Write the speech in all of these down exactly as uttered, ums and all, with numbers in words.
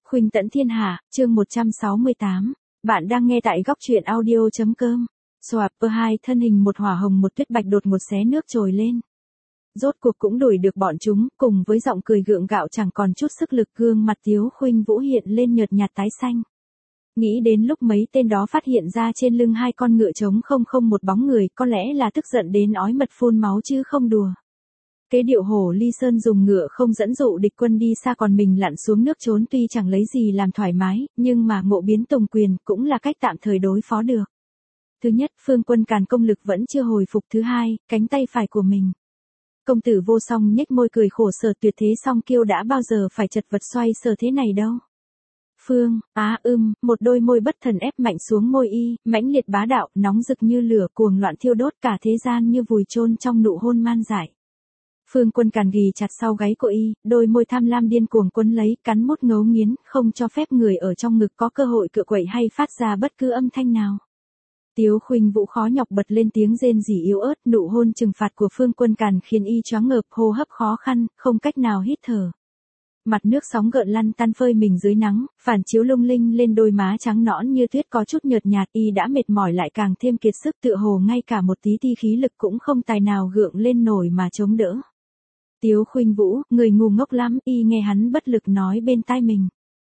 Khuynh Tẫn Thiên Hạ, chương một trăm sáu mươi tám. Bạn đang nghe tại góc truyện audio.com. Swapper hai thân hình một hỏa hồng một tuyết bạch đột ngột xé nước trồi lên. Rốt cuộc cũng đuổi được bọn chúng, cùng với giọng cười gượng gạo chẳng còn chút sức lực, gương mặt Tiếu Khuynh Vũ hiện lên nhợt nhạt tái xanh. Nghĩ đến lúc mấy tên đó phát hiện ra trên lưng hai con ngựa trống không không một bóng người, có lẽ là tức giận đến ói mật phun máu chứ không đùa. Kế điệu hổ ly sơn dùng ngựa không dẫn dụ địch quân đi xa, còn mình lặn xuống nước trốn, tuy chẳng lấy gì làm thoải mái, nhưng mà ngộ biến tùng quyền cũng là cách tạm thời đối phó được. Thứ nhất, Phương Quân Càn công lực vẫn chưa hồi phục. Thứ hai, cánh tay phải của mình. Công tử Vô Song nhếch môi cười khổ sở, tuyệt thế song kiêu đã bao giờ phải chật vật xoay sở thế này đâu. Phương, á ưm, một đôi môi bất thần ép mạnh xuống môi y, mãnh liệt bá đạo, nóng rực như lửa, cuồng loạn thiêu đốt, cả thế gian như vùi chôn trong nụ hôn man dại. Phương Quân Càn ghì chặt sau gáy của y, đôi môi tham lam điên cuồng quấn lấy, cắn mút ngấu nghiến, không cho phép người ở trong ngực có cơ hội cựa quậy hay phát ra bất cứ âm thanh nào. Tiếu Khuynh Vũ khó nhọc bật lên tiếng rên rỉ yếu ớt, nụ hôn trừng phạt của Phương Quân Càn khiến y choáng ngợp, hô hấp khó khăn, không cách nào hít thở. Mặt nước sóng gợn lăn tăn phơi mình dưới nắng, phản chiếu lung linh lên đôi má trắng nõn như tuyết có chút nhợt nhạt, y đã mệt mỏi lại càng thêm kiệt sức, tựa hồ ngay cả một tí ti khí lực cũng không tài nào gượng lên nổi mà chống đỡ. Tiếu Khuynh Vũ, người ngu ngốc lắm, y nghe hắn bất lực nói bên tai mình.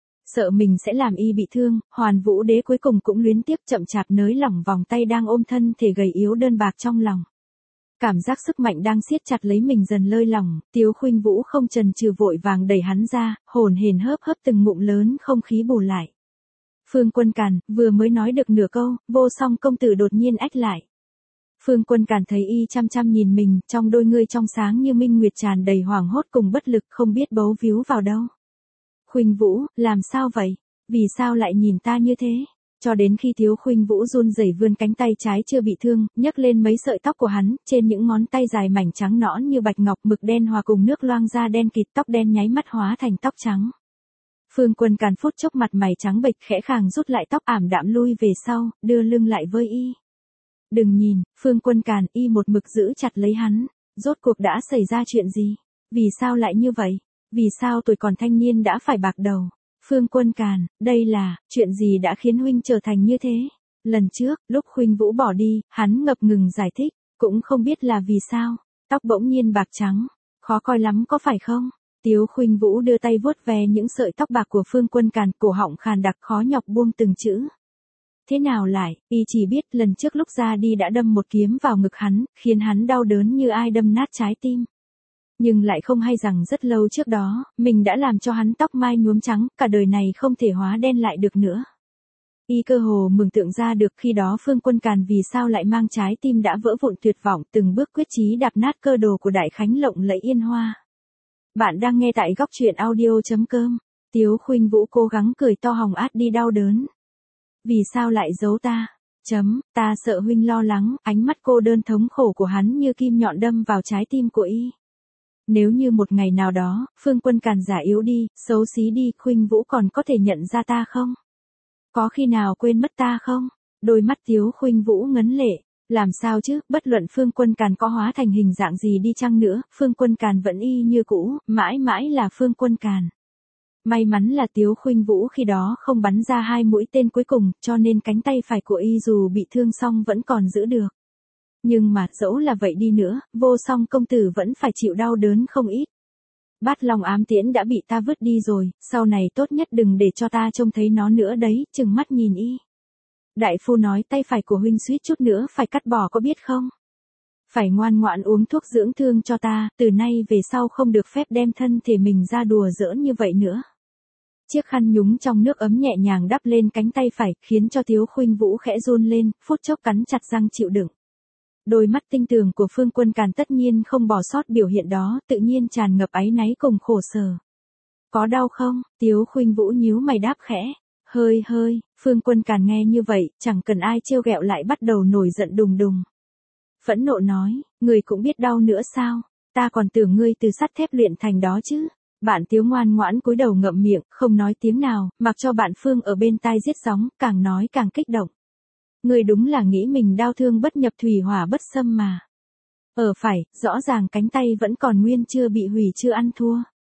Sợ mình sẽ làm y bị thương, Hoàn Vũ Đế cuối cùng cũng luyến tiếc chậm chạp nới lỏng vòng tay đang ôm thân thể gầy yếu đơn bạc trong lòng. Cảm giác sức mạnh đang siết chặt lấy mình dần lơi lỏng, Tiếu Khuynh Vũ không chần chừ vội vàng đẩy hắn ra, hồn hển hớp hớp từng ngụm lớn không khí bù lại. Phương Quân Càn, vừa mới nói được nửa câu, Vô Song công tử đột nhiên ách lại. Phương Quân Càn thấy y chăm chăm nhìn mình, trong đôi ngươi trong sáng như minh nguyệt tràn đầy hoảng hốt cùng bất lực, không biết bấu víu vào đâu. Khuynh Vũ, làm sao vậy? Vì sao lại nhìn ta như thế? Cho đến khi Tiếu Khuynh Vũ run rẩy vươn cánh tay trái chưa bị thương, nhấc lên mấy sợi tóc của hắn, trên những ngón tay dài mảnh trắng nõn như bạch ngọc, mực đen hòa cùng nước loang ra đen kịt, tóc đen nháy mắt hóa thành tóc trắng. Phương Quân Càn phút chốc mặt mày trắng bệch, khẽ khàng rút lại tóc, ảm đạm lui về sau, đưa lưng lại với y. Đừng nhìn, Phương Quân Càn, y một mực giữ chặt lấy hắn. Rốt cuộc đã xảy ra chuyện gì? Vì sao lại như vậy? Vì sao tuổi còn thanh niên đã phải bạc đầu? Phương Quân Càn, đây là, chuyện gì đã khiến huynh trở thành như thế? Lần trước, lúc Khuynh Vũ bỏ đi, hắn ngập ngừng giải thích, cũng không biết là vì sao, tóc bỗng nhiên bạc trắng, khó coi lắm có phải không? Tiếu Khuynh Vũ đưa tay vuốt ve những sợi tóc bạc của Phương Quân Càn, cổ họng khàn đặc khó nhọc buông từng chữ. Thế nào lại, y chỉ biết lần trước lúc ra đi đã đâm một kiếm vào ngực hắn, khiến hắn đau đớn như ai đâm nát trái tim. Nhưng lại không hay rằng rất lâu trước đó, mình đã làm cho hắn tóc mai nhuốm trắng, cả đời này không thể hóa đen lại được nữa. Y cơ hồ mường tượng ra được khi đó Phương Quân Càn vì sao lại mang trái tim đã vỡ vụn tuyệt vọng, từng bước quyết chí đạp nát cơ đồ của Đại Khánh lộng lẫy Yên Hoa. Bạn đang nghe tại góc truyện audio.com. Tiếu Khuynh Vũ cố gắng cười to hòng át đi đau đớn. Vì sao lại giấu ta? Chấm, ta sợ huynh lo lắng, ánh mắt cô đơn thống khổ của hắn như kim nhọn đâm vào trái tim của y. Nếu như một ngày nào đó, Phương Quân Càn giả yếu đi, xấu xí đi, Khuynh Vũ còn có thể nhận ra ta không? Có khi nào quên mất ta không? Đôi mắt Tiếu Khuynh Vũ ngấn lệ. Làm sao chứ, bất luận Phương Quân Càn có hóa thành hình dạng gì đi chăng nữa, Phương Quân Càn vẫn y như cũ, mãi mãi là Phương Quân Càn. May mắn là Tiếu Khuynh Vũ khi đó không bắn ra hai mũi tên cuối cùng, cho nên cánh tay phải của y dù bị thương xong vẫn còn giữ được. Nhưng mà, dẫu là vậy đi nữa, Vô Song công tử vẫn phải chịu đau đớn không ít. Bát Long ám tiễn đã bị ta vứt đi rồi, sau này tốt nhất đừng để cho ta trông thấy nó nữa đấy, trừng mắt nhìn y. Đại phu nói tay phải của huynh suýt chút nữa phải cắt bỏ có biết không? Phải ngoan ngoãn uống thuốc dưỡng thương cho ta, từ nay về sau không được phép đem thân thể mình ra đùa giỡn như vậy nữa. Chiếc khăn nhúng trong nước ấm nhẹ nhàng đắp lên cánh tay phải, khiến cho Tiếu Khuynh Vũ khẽ run lên, phút chốc cắn chặt răng chịu đựng. Đôi mắt tinh tường của Phương Quân Càn tất nhiên không bỏ sót biểu hiện đó, tự nhiên tràn ngập áy náy cùng khổ sở. Có đau không? Tiếu Khuynh Vũ nhíu mày đáp khẽ. Hơi hơi, Phương Quân Càn nghe như vậy, chẳng cần ai trêu ghẹo lại bắt đầu nổi giận đùng đùng. Phẫn nộ nói, người cũng biết đau nữa sao? Ta còn tưởng ngươi từ sắt thép luyện thành đó chứ. Bạn Tiếu ngoan ngoãn cúi đầu ngậm miệng, không nói tiếng nào, mặc cho bạn Phương ở bên tai giết gióng, càng nói càng kích động. Ngươi đúng là nghĩ mình đau thương bất nhập thủy hỏa bất xâm mà. Ờ phải, rõ ràng cánh tay vẫn còn nguyên chưa bị hủy chưa ăn thua.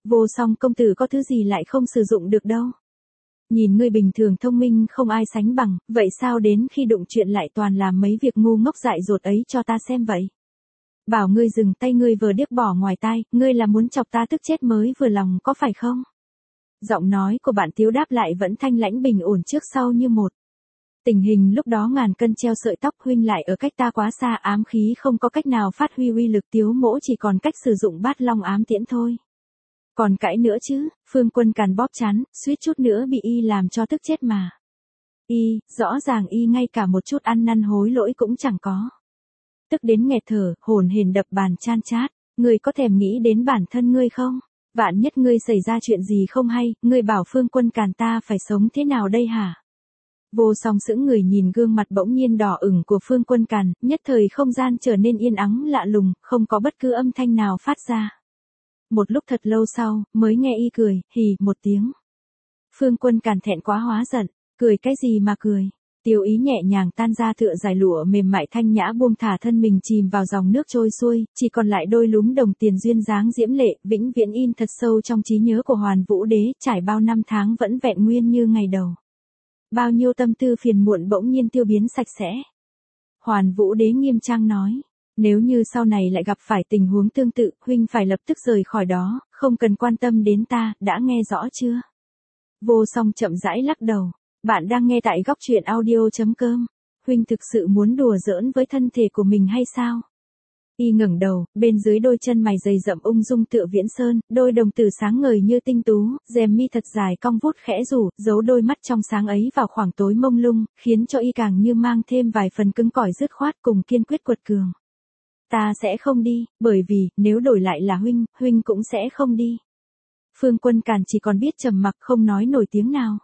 Vô Song công tử có thứ gì lại không sử dụng được đâu. Nhìn ngươi bình thường thông minh không ai sánh bằng, vậy sao đến khi đụng chuyện lại toàn làm mấy việc ngu ngốc dại dột ấy cho ta xem vậy? Bảo ngươi dừng tay ngươi vừa điếc bỏ ngoài tai, ngươi là muốn chọc ta tức chết mới vừa lòng có phải không? Giọng nói của bạn Tiếu đáp lại vẫn thanh lãnh bình ổn trước sau như một. Tình hình lúc đó ngàn cân treo sợi tóc, huynh lại ở cách ta quá xa, ám khí không có cách nào phát huy uy lực, Tiếu mỗ chỉ còn cách sử dụng bát long ám tiễn thôi. Còn cãi nữa chứ, Phương Quân Càn bóp chán, suýt chút nữa bị y làm cho tức chết mà. Y, rõ ràng y ngay cả một chút ăn năn hối lỗi cũng chẳng có. Tức đến nghẹt thở, hồn hển đập bàn chan chát, ngươi có thèm nghĩ đến bản thân ngươi không? Vạn nhất ngươi xảy ra chuyện gì không hay, ngươi bảo Phương Quân Càn ta phải sống thế nào đây hả? Vô Song sững người nhìn gương mặt bỗng nhiên đỏ ửng của Phương Quân Càn, nhất thời không gian trở nên yên ắng lạ lùng, không có bất cứ âm thanh nào phát ra. Một lúc thật lâu sau, mới nghe y cười, hì, một tiếng. Phương Quân Càn thẹn quá hóa giận, cười cái gì mà cười. Tiêu Ý nhẹ nhàng tan ra tựa dài lụa mềm mại thanh nhã buông thả thân mình chìm vào dòng nước trôi xuôi, chỉ còn lại đôi lúm đồng tiền duyên dáng diễm lệ, vĩnh viễn in thật sâu trong trí nhớ của Hoàn Vũ Đế, trải bao năm tháng vẫn vẹn nguyên như ngày đầu. Bao nhiêu tâm tư phiền muộn bỗng nhiên tiêu biến sạch sẽ. Hoàn Vũ Đế nghiêm trang nói, nếu như sau này lại gặp phải tình huống tương tự, huynh phải lập tức rời khỏi đó, không cần quan tâm đến ta, đã nghe rõ chưa? Vô Song chậm rãi lắc đầu. Bạn đang nghe tại góc truyện audio chấm com. Huynh thực sự muốn đùa giỡn với thân thể của mình hay sao? Y ngẩng đầu, bên dưới đôi chân mày dày rậm ung dung tựa viễn sơn, đôi đồng tử sáng ngời như tinh tú, rèm mi thật dài cong vút khẽ rủ, giấu đôi mắt trong sáng ấy vào khoảng tối mông lung, khiến cho y càng như mang thêm vài phần cứng cỏi dứt khoát cùng kiên quyết quật cường. Ta sẽ không đi, bởi vì, nếu đổi lại là huynh, huynh cũng sẽ không đi. Phương Quân Càn chỉ còn biết trầm mặc không nói nổi tiếng nào.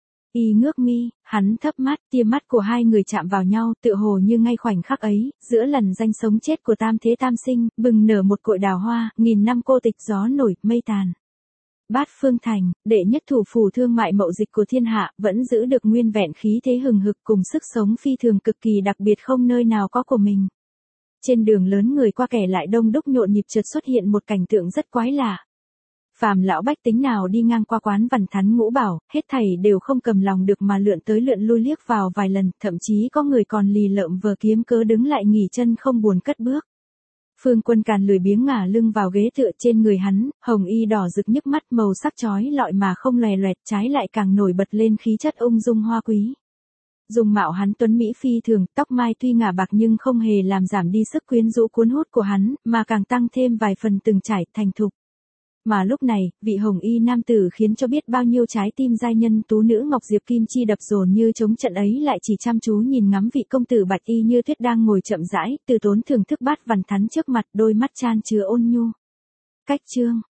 Y ngước mi, hắn thấp mắt, tia mắt của hai người chạm vào nhau, tựa hồ như ngay khoảnh khắc ấy, giữa lần danh sống chết của tam thế tam sinh, bừng nở một cội đào hoa, nghìn năm cô tịch gió nổi, mây tàn. Bát Phương Thành, đệ nhất thủ phủ thương mại mậu dịch của thiên hạ, vẫn giữ được nguyên vẹn khí thế hừng hực cùng sức sống phi thường cực kỳ đặc biệt không nơi nào có của mình. Trên đường lớn người qua kẻ lại đông đúc nhộn nhịp, chợt xuất hiện một cảnh tượng rất quái lạ. Phàm lão bách tính nào đi ngang qua quán Văn Thắn Ngũ Bảo, hết thảy đều không cầm lòng được mà lượn tới lượn lui liếc vào vài lần, thậm chí có người còn lì lợm vờ kiếm cớ đứng lại nghỉ chân không buồn cất bước. Phương Quân Càn lười biếng ngả lưng vào ghế tựa, trên người hắn, hồng y đỏ rực nhức mắt, màu sắc chói lọi mà không lòe loẹt, trái lại càng nổi bật lên khí chất ung dung hoa quý. Dung mạo hắn tuấn mỹ phi thường, tóc mai tuy ngả bạc nhưng không hề làm giảm đi sức quyến rũ cuốn hút của hắn, mà càng tăng thêm vài phần từng trải, thành thục. Mà lúc này, vị hồng y nam tử khiến cho biết bao nhiêu trái tim giai nhân tú nữ Ngọc Diệp Kim Chi đập dồn như trống trận ấy lại chỉ chăm chú nhìn ngắm vị công tử bạch y như tuyết đang ngồi chậm rãi, từ tốn thưởng thức bát Văn Thắn trước mặt, đôi mắt chan chứa ôn nhu. Cách chương,